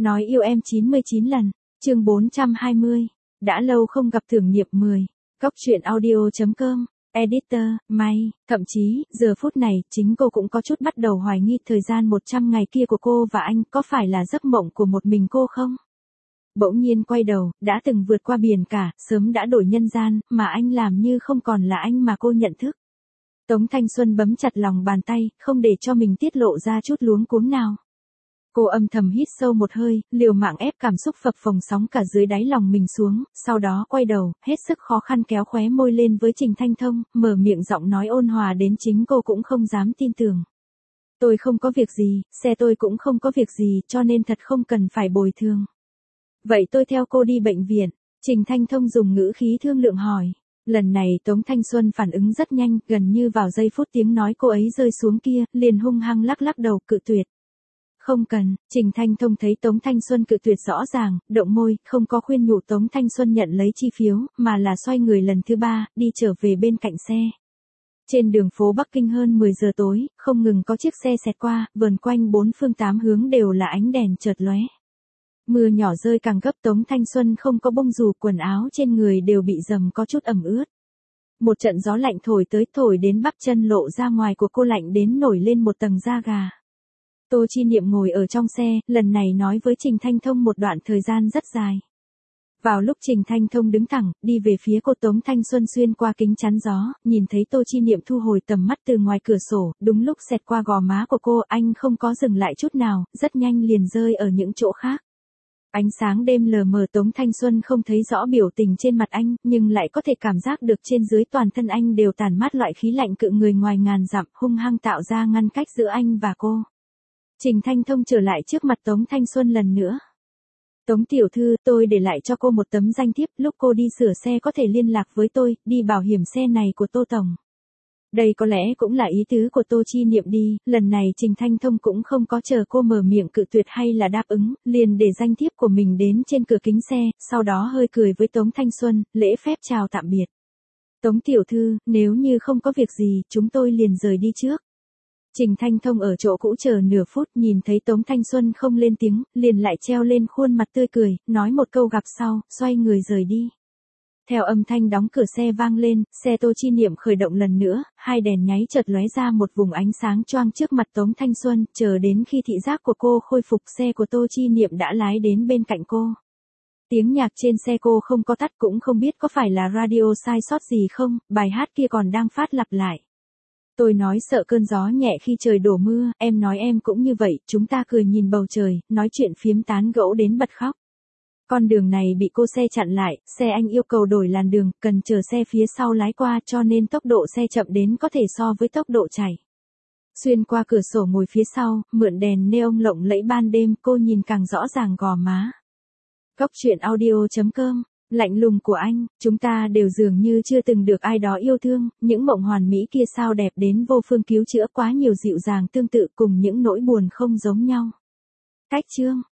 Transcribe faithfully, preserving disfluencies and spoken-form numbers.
Nói yêu em chín mươi chín lần, chương bốn trăm hai mươi. Đã lâu không gặp tưởng niệm mười. Góc truyện audio.com, editor, May, thậm chí, giờ phút này, chính cô cũng có chút bắt đầu hoài nghi thời gian một trăm ngày kia của cô và anh có phải là giấc mộng của một mình cô không? Bỗng nhiên quay đầu, đã từng vượt qua biển cả, sớm đã đổi nhân gian, mà anh làm như không còn là anh mà cô nhận thức. Tống Thanh Xuân bấm chặt lòng bàn tay, không để cho mình tiết lộ ra chút luống cuống nào. Cô âm thầm hít sâu một hơi, liều mạng ép cảm xúc phập phồng sóng cả dưới đáy lòng mình xuống, sau đó quay đầu, hết sức khó khăn kéo khóe môi lên với Trình Thanh Thông, mở miệng giọng nói ôn hòa đến chính cô cũng không dám tin tưởng. Tôi không có việc gì, xe tôi cũng không có việc gì, cho nên thật không cần phải bồi thường. Vậy tôi theo cô đi bệnh viện. Trình Thanh Thông dùng ngữ khí thương lượng hỏi. Lần này Tống Thanh Xuân phản ứng rất nhanh, gần như vào giây phút tiếng nói cô ấy rơi xuống kia, liền hung hăng lắc lắc đầu cự tuyệt. Không cần. Trình Thanh Thông thấy Tống Thanh Xuân cự tuyệt rõ ràng, động môi, không có khuyên nhủ Tống Thanh Xuân nhận lấy chi phiếu, mà là xoay người lần thứ ba, đi trở về bên cạnh xe. Trên đường phố Bắc Kinh hơn mười giờ tối, không ngừng có chiếc xe xẹt qua, vờn quanh bốn phương tám hướng đều là ánh đèn chợt lóe. Mưa nhỏ rơi càng gấp, Tống Thanh Xuân không có bông dù, quần áo trên người đều bị dầm có chút ẩm ướt. Một trận gió lạnh thổi tới, thổi đến bắp chân lộ ra ngoài của cô lạnh đến nổi lên một tầng da gà. Tô Chi Niệm ngồi ở trong xe, lần này nói với Trình Thanh Thông một đoạn thời gian rất dài. Vào lúc Trình Thanh Thông đứng thẳng, đi về phía cô, Tống Thanh Xuân xuyên qua kính chắn gió, nhìn thấy Tô Chi Niệm thu hồi tầm mắt từ ngoài cửa sổ, đúng lúc xẹt qua gò má của cô, anh không có dừng lại chút nào, rất nhanh liền rơi ở những chỗ khác. Ánh sáng đêm lờ mờ, Tống Thanh Xuân không thấy rõ biểu tình trên mặt anh, nhưng lại có thể cảm giác được trên dưới toàn thân anh đều tản mát loại khí lạnh cự người ngoài ngàn dặm, hung hăng tạo ra ngăn cách giữa anh và cô. Trình Thanh Thông trở lại trước mặt Tống Thanh Xuân lần nữa. Tống tiểu thư, tôi để lại cho cô một tấm danh thiếp, lúc cô đi sửa xe có thể liên lạc với tôi, đi bảo hiểm xe này của Tô Tổng. Đây có lẽ cũng là ý tứ của Tô Chi Niệm đi, lần này Trình Thanh Thông cũng không có chờ cô mở miệng cự tuyệt hay là đáp ứng, liền để danh thiếp của mình đến trên cửa kính xe, sau đó hơi cười với Tống Thanh Xuân, lễ phép chào tạm biệt. Tống tiểu thư, nếu như không có việc gì, chúng tôi liền rời đi trước. Trình Thanh Thông ở chỗ cũ chờ nửa phút, nhìn thấy Tống Thanh Xuân không lên tiếng, liền lại treo lên khuôn mặt tươi cười, nói một câu gặp sau, xoay người rời đi. Theo âm thanh đóng cửa xe vang lên, xe Tô Chi Niệm khởi động lần nữa, hai đèn nháy chợt lóe ra một vùng ánh sáng choang trước mặt Tống Thanh Xuân, chờ đến khi thị giác của cô khôi phục, xe của Tô Chi Niệm đã lái đến bên cạnh cô. Tiếng nhạc trên xe cô không có tắt, cũng không biết có phải là radio sai sót gì không, bài hát kia còn đang phát lặp lại. Tôi nói sợ cơn gió nhẹ khi trời đổ mưa, em nói em cũng như vậy, chúng ta cười nhìn bầu trời, nói chuyện phiếm tán gẫu đến bật khóc. Con đường này bị cô xe chặn lại, xe anh yêu cầu đổi làn đường, cần chờ xe phía sau lái qua, cho nên tốc độ xe chậm đến có thể so với tốc độ chạy. Xuyên qua cửa sổ ngồi phía sau, mượn đèn neon lộng lẫy ban đêm, cô nhìn càng rõ ràng gò má. Góc truyện audio.com. Lạnh lùng của anh, chúng ta đều dường như chưa từng được ai đó yêu thương, những mộng hoàn mỹ kia sao đẹp đến vô phương cứu chữa, quá nhiều dịu dàng tương tự cùng những nỗi buồn không giống nhau. Cách chương.